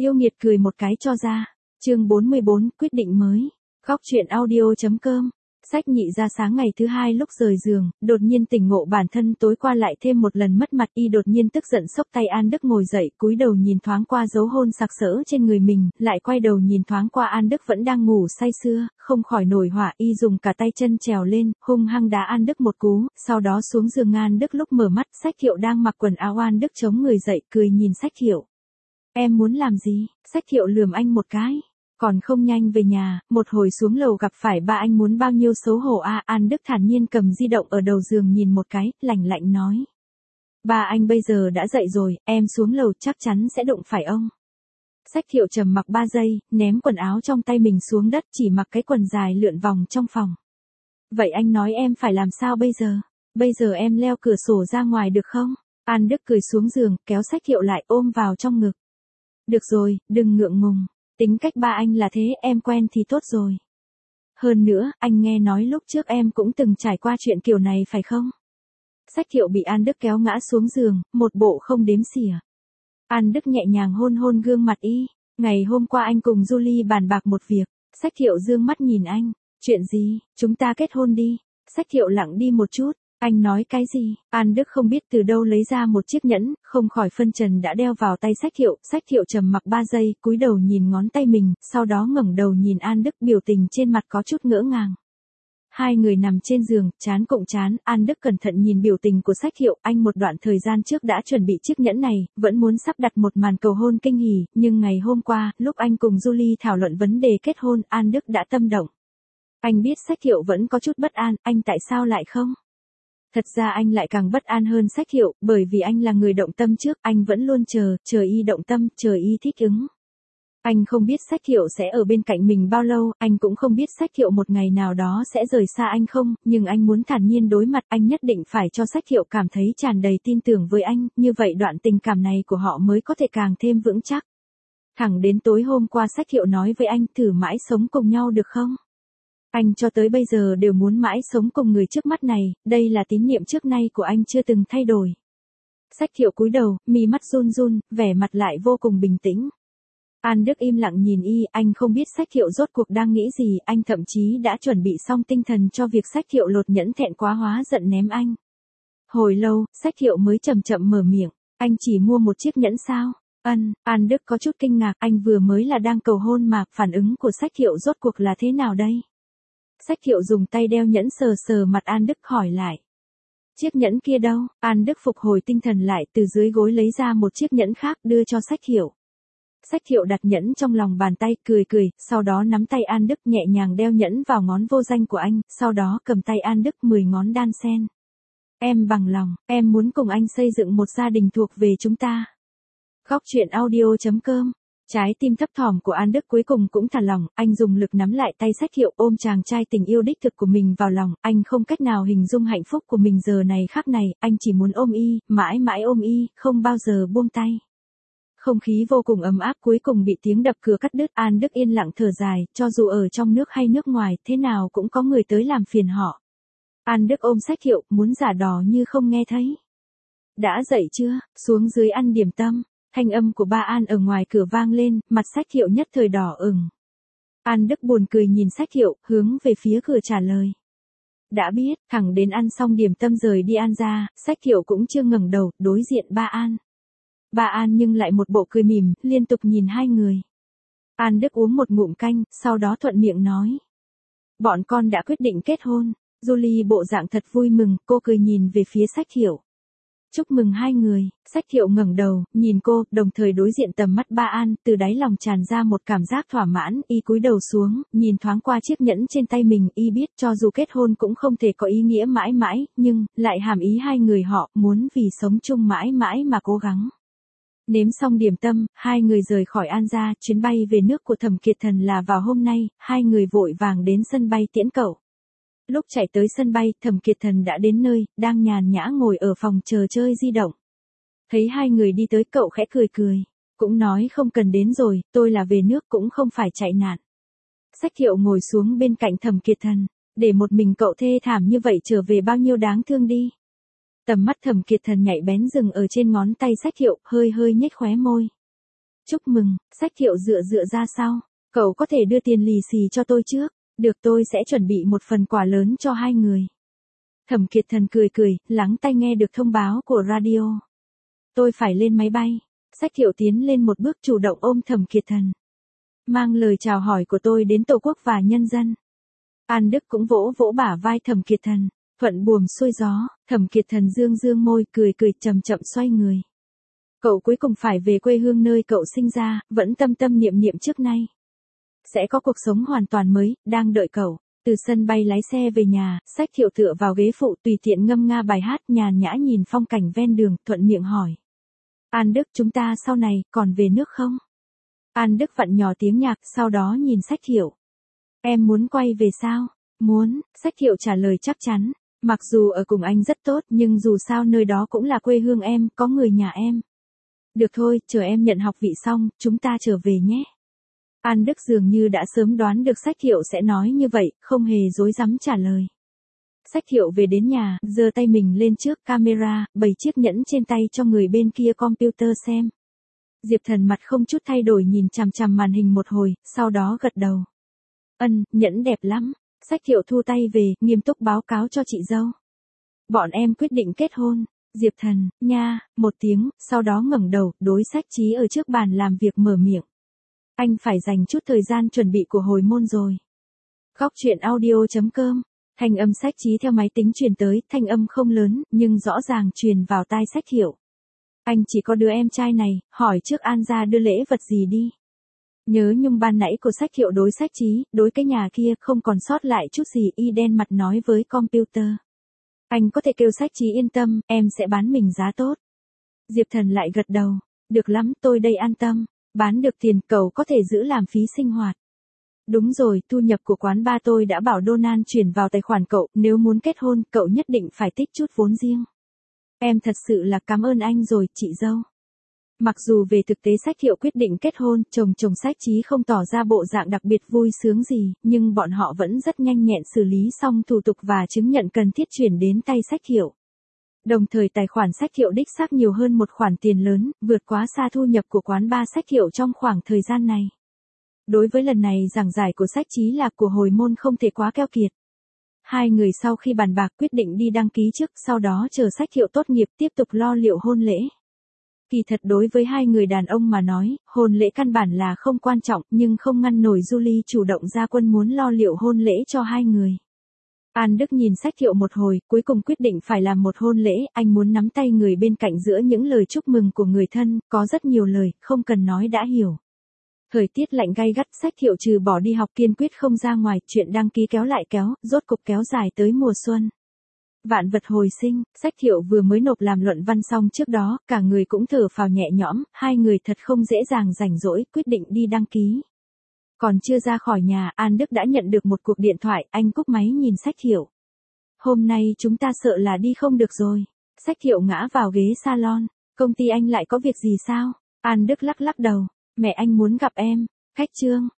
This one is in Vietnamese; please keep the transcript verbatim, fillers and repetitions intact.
Yêu nghiệt cười một cái cho ra. Chương bốn mươi bốn, quyết định mới. Góc truyện audio.com. Sách nhị ra sáng ngày thứ hai lúc rời giường, đột nhiên tỉnh ngộ bản thân tối qua lại thêm một lần mất mặt, y đột nhiên tức giận xốc tay An Đức ngồi dậy, cúi đầu nhìn thoáng qua dấu hôn sặc sỡ trên người mình, lại quay đầu nhìn thoáng qua An Đức vẫn đang ngủ say sưa, không khỏi nổi hỏa, y dùng cả tay chân trèo lên, hung hăng đá An Đức một cú, sau đó xuống giường. An Đức lúc mở mắt, Sách Thiệu đang mặc quần áo. An Đức chống người dậy, cười nhìn Sách Thiệu. Em muốn làm gì? Sách Thiệu lườm anh một cái. Còn không nhanh về nhà, một hồi xuống lầu gặp phải ba anh muốn bao nhiêu xấu hổ a. À, An Đức thản nhiên cầm di động ở đầu giường nhìn một cái, lạnh lạnh nói. Ba anh bây giờ đã dậy rồi, em xuống lầu chắc chắn sẽ đụng phải ông. Sách Thiệu trầm mặc ba giây, ném quần áo trong tay mình xuống đất, chỉ mặc cái quần dài lượn vòng trong phòng. Vậy anh nói em phải làm sao bây giờ? Bây giờ em leo cửa sổ ra ngoài được không? An Đức cười xuống giường, kéo Sách Thiệu lại ôm vào trong ngực. Được rồi, đừng ngượng ngùng. Tính cách ba anh là thế, em quen thì tốt rồi. Hơn nữa, anh nghe nói lúc trước em cũng từng trải qua chuyện kiểu này phải không? Sách Thiệu bị An Đức kéo ngã xuống giường, một bộ không đếm xỉa. An Đức nhẹ nhàng hôn hôn gương mặt y. Ngày hôm qua anh cùng Julie bàn bạc một việc. Sách Thiệu dương mắt nhìn anh. Chuyện gì? Chúng ta kết hôn đi. Sách Thiệu lặng đi một chút. Anh nói cái gì? An Đức không biết từ đâu lấy ra một chiếc nhẫn, không khỏi phân trần đã đeo vào tay Sách Thiệu. Sách Thiệu trầm mặc ba giây, cúi đầu nhìn ngón tay mình, sau đó ngẩng đầu nhìn An Đức, biểu tình trên mặt có chút ngỡ ngàng. Hai người nằm trên giường, chán cộng chán, An Đức cẩn thận nhìn biểu tình của Sách Thiệu. Anh một đoạn thời gian trước đã chuẩn bị chiếc nhẫn này, vẫn muốn sắp đặt một màn cầu hôn kinh hỉ, nhưng ngày hôm qua, lúc anh cùng Julie thảo luận vấn đề kết hôn, An Đức đã tâm động. Anh biết Sách Thiệu vẫn có chút bất an, anh tại sao lại không? Thật ra anh lại càng bất an hơn Sách Thiệu, bởi vì anh là người động tâm trước, anh vẫn luôn chờ, chờ y động tâm, chờ y thích ứng. Anh không biết Sách Thiệu sẽ ở bên cạnh mình bao lâu, anh cũng không biết Sách Thiệu một ngày nào đó sẽ rời xa anh không, nhưng anh muốn thản nhiên đối mặt, anh nhất định phải cho Sách Thiệu cảm thấy tràn đầy tin tưởng với anh, như vậy đoạn tình cảm này của họ mới có thể càng thêm vững chắc. Thẳng đến tối hôm qua Sách Thiệu nói với anh, thử mãi sống cùng nhau được không? Anh cho tới bây giờ đều muốn mãi sống cùng người trước mắt này, đây là tín niệm trước nay của anh chưa từng thay đổi. Sách Thiệu cúi đầu, mi mắt run run, vẻ mặt lại vô cùng bình tĩnh. An Đức im lặng nhìn y, anh không biết Sách Thiệu rốt cuộc đang nghĩ gì, anh thậm chí đã chuẩn bị xong tinh thần cho việc Sách Thiệu lột nhẫn, thẹn quá hóa giận ném anh. Hồi lâu, Sách Thiệu mới chậm chậm mở miệng, anh chỉ mua một chiếc nhẫn sao? Ân, An Đức có chút kinh ngạc, anh vừa mới là đang cầu hôn mà, phản ứng của Sách Thiệu rốt cuộc là thế nào đây? Sách Thiệu dùng tay đeo nhẫn sờ sờ mặt An Đức hỏi lại. Chiếc nhẫn kia đâu? An Đức phục hồi tinh thần lại, từ dưới gối lấy ra một chiếc nhẫn khác đưa cho Sách Thiệu. Sách Thiệu đặt nhẫn trong lòng bàn tay, cười cười, sau đó nắm tay An Đức nhẹ nhàng đeo nhẫn vào ngón vô danh của anh, sau đó cầm tay An Đức mười ngón đan xen. Em bằng lòng, em muốn cùng anh xây dựng một gia đình thuộc về chúng ta. Góc truyện audio.com. Trái tim thấp thỏm của An Đức cuối cùng cũng thả lỏng, anh dùng lực nắm lại tay Sách Thiệu, ôm chàng trai tình yêu đích thực của mình vào lòng, anh không cách nào hình dung hạnh phúc của mình giờ này khắc này, anh chỉ muốn ôm y, mãi mãi ôm y, không bao giờ buông tay. Không khí vô cùng ấm áp cuối cùng bị tiếng đập cửa cắt đứt. An Đức yên lặng thở dài, cho dù ở trong nước hay nước ngoài, thế nào cũng có người tới làm phiền họ. An Đức ôm Sách Thiệu, muốn giả đò như không nghe thấy. Đã dậy chưa, xuống dưới ăn điểm tâm. Thanh âm của ba An ở ngoài cửa vang lên, mặt Sách Thiệu nhất thời đỏ ửng. An Đức buồn cười nhìn Sách Thiệu, hướng về phía cửa trả lời. Đã biết, thẳng đến ăn xong điểm tâm rời đi An ra, Sách Thiệu cũng chưa ngẩng đầu, đối diện ba An. Ba An nhưng lại một bộ cười mỉm, liên tục nhìn hai người. An Đức uống một ngụm canh, sau đó thuận miệng nói. Bọn con đã quyết định kết hôn. Julie bộ dạng thật vui mừng, cô cười nhìn về phía Sách Thiệu. Chúc mừng hai người. Sách Thiệu ngẩng đầu, nhìn cô, đồng thời đối diện tầm mắt ba An, từ đáy lòng tràn ra một cảm giác thỏa mãn, y cúi đầu xuống, nhìn thoáng qua chiếc nhẫn trên tay mình, y biết cho dù kết hôn cũng không thể có ý nghĩa mãi mãi, nhưng, lại hàm ý hai người họ, muốn vì sống chung mãi mãi mà cố gắng. Nếm xong điểm tâm, hai người rời khỏi An gia, chuyến bay về nước của Thẩm Kiệt Thần là vào hôm nay, hai người vội vàng đến sân bay tiễn cậu. Lúc chạy tới sân bay, Thẩm Kiệt Thần đã đến nơi, đang nhàn nhã ngồi ở phòng chờ chơi di động. Thấy hai người đi tới, cậu khẽ cười cười. Cũng nói không cần đến rồi, tôi là về nước cũng không phải chạy nạn. Sách Thiệu ngồi xuống bên cạnh Thẩm Kiệt Thần, để một mình cậu thê thảm như vậy trở về bao nhiêu đáng thương đi. Tầm mắt Thẩm Kiệt Thần nhạy bén dừng ở trên ngón tay Sách Thiệu, hơi hơi nhếch khóe môi. Chúc mừng, Sách Thiệu dựa dựa ra sau. Cậu có thể đưa tiền lì xì cho tôi trước. Được, tôi sẽ chuẩn bị một phần quà lớn cho hai người. Thẩm Kiệt Thần cười cười, lắng tai nghe được thông báo của radio. Tôi phải lên máy bay. Sách Thiệu tiến lên một bước chủ động ôm Thẩm Kiệt Thần. Mang lời chào hỏi của tôi đến Tổ quốc và nhân dân. An Đức cũng vỗ vỗ bả vai Thẩm Kiệt Thần. Thuận buồm xuôi gió, Thẩm Kiệt Thần dương dương môi cười cười chậm chậm xoay người. Cậu cuối cùng phải về quê hương nơi cậu sinh ra, vẫn tâm tâm niệm niệm trước nay. Sẽ có cuộc sống hoàn toàn mới, đang đợi cậu. Từ sân bay lái xe về nhà, Sách Thiệu tựa vào ghế phụ tùy tiện ngâm nga bài hát nhàn nhã nhìn phong cảnh ven đường, thuận miệng hỏi. An Đức, chúng ta sau này, còn về nước không? An Đức vặn nhỏ tiếng nhạc, sau đó nhìn Sách Thiệu. Em muốn quay về sao? Muốn, Sách Thiệu trả lời chắc chắn. Mặc dù ở cùng anh rất tốt, nhưng dù sao nơi đó cũng là quê hương em, có người nhà em. Được thôi, chờ em nhận học vị xong, chúng ta trở về nhé. An Đức dường như đã sớm đoán được Sách Thiệu sẽ nói như vậy, không hề dối dám trả lời. Sách Thiệu về đến nhà, giơ tay mình lên trước camera, bày chiếc nhẫn trên tay cho người bên kia computer xem. Diệp Thần mặt không chút thay đổi nhìn chằm chằm màn hình một hồi, sau đó gật đầu. Ân, nhẫn đẹp lắm. Sách Thiệu thu tay về, nghiêm túc báo cáo cho chị dâu. Bọn em quyết định kết hôn. Diệp Thần, nha, một tiếng, sau đó ngẩng đầu, đối Sách Chí ở trước bàn làm việc mở miệng. Anh phải dành chút thời gian chuẩn bị của hồi môn rồi. Góc truyện audio chấm com. Thanh âm Sách Chí theo máy tính truyền tới, thanh âm không lớn, nhưng rõ ràng truyền vào tai Sách Thiệu. Anh chỉ có đứa em trai này, hỏi trước An gia đưa lễ vật gì đi. Nhớ nhung ban nãy của Sách Thiệu đối Sách Chí, đối cái nhà kia không còn sót lại chút gì, y đen mặt nói với computer. Anh có thể kêu Sách Chí yên tâm, em sẽ bán mình giá tốt. Diệp Thần lại gật đầu. Được lắm, tôi đây an tâm. Bán được tiền, cậu có thể giữ làm phí sinh hoạt. Đúng rồi, thu nhập của quán ba tôi đã bảo Donald chuyển vào tài khoản cậu, nếu muốn kết hôn, cậu nhất định phải tích chút vốn riêng. Em thật sự là cảm ơn anh rồi, chị dâu. Mặc dù về thực tế Sách Thiệu quyết định kết hôn, chồng chồng Sách Chí không tỏ ra bộ dạng đặc biệt vui sướng gì, nhưng bọn họ vẫn rất nhanh nhẹn xử lý xong thủ tục và chứng nhận cần thiết chuyển đến tay Sách Thiệu. Đồng thời tài khoản Sách Thiệu đích xác nhiều hơn một khoản tiền lớn, vượt quá xa thu nhập của quán ba Sách Thiệu trong khoảng thời gian này. Đối với lần này giảng giải của Sách Chí là của hồi môn không thể quá keo kiệt. Hai người sau khi bàn bạc quyết định đi đăng ký trước, sau đó chờ Sách Thiệu tốt nghiệp tiếp tục lo liệu hôn lễ. Kỳ thật đối với hai người đàn ông mà nói, hôn lễ căn bản là không quan trọng, nhưng không ngăn nổi Julie chủ động ra quân muốn lo liệu hôn lễ cho hai người. An Đức nhìn Sách Thiệu một hồi, cuối cùng quyết định phải làm một hôn lễ, anh muốn nắm tay người bên cạnh giữa những lời chúc mừng của người thân, có rất nhiều lời, không cần nói đã hiểu. Thời tiết lạnh gay gắt, Sách Thiệu trừ bỏ đi học kiên quyết không ra ngoài, chuyện đăng ký kéo lại kéo, rốt cục kéo dài tới mùa xuân. Vạn vật hồi sinh, Sách Thiệu vừa mới nộp làm luận văn xong trước đó, cả người cũng thở phào nhẹ nhõm, hai người thật không dễ dàng rảnh rỗi, quyết định đi đăng ký. Còn chưa ra khỏi nhà, An Đức đã nhận được một cuộc điện thoại, anh cúp máy nhìn Sách Thiệu. Hôm nay chúng ta sợ là đi không được rồi. Sách Thiệu ngã vào ghế salon, công ty anh lại có việc gì sao? An Đức lắc lắc đầu, mẹ anh muốn gặp em. Khách trương,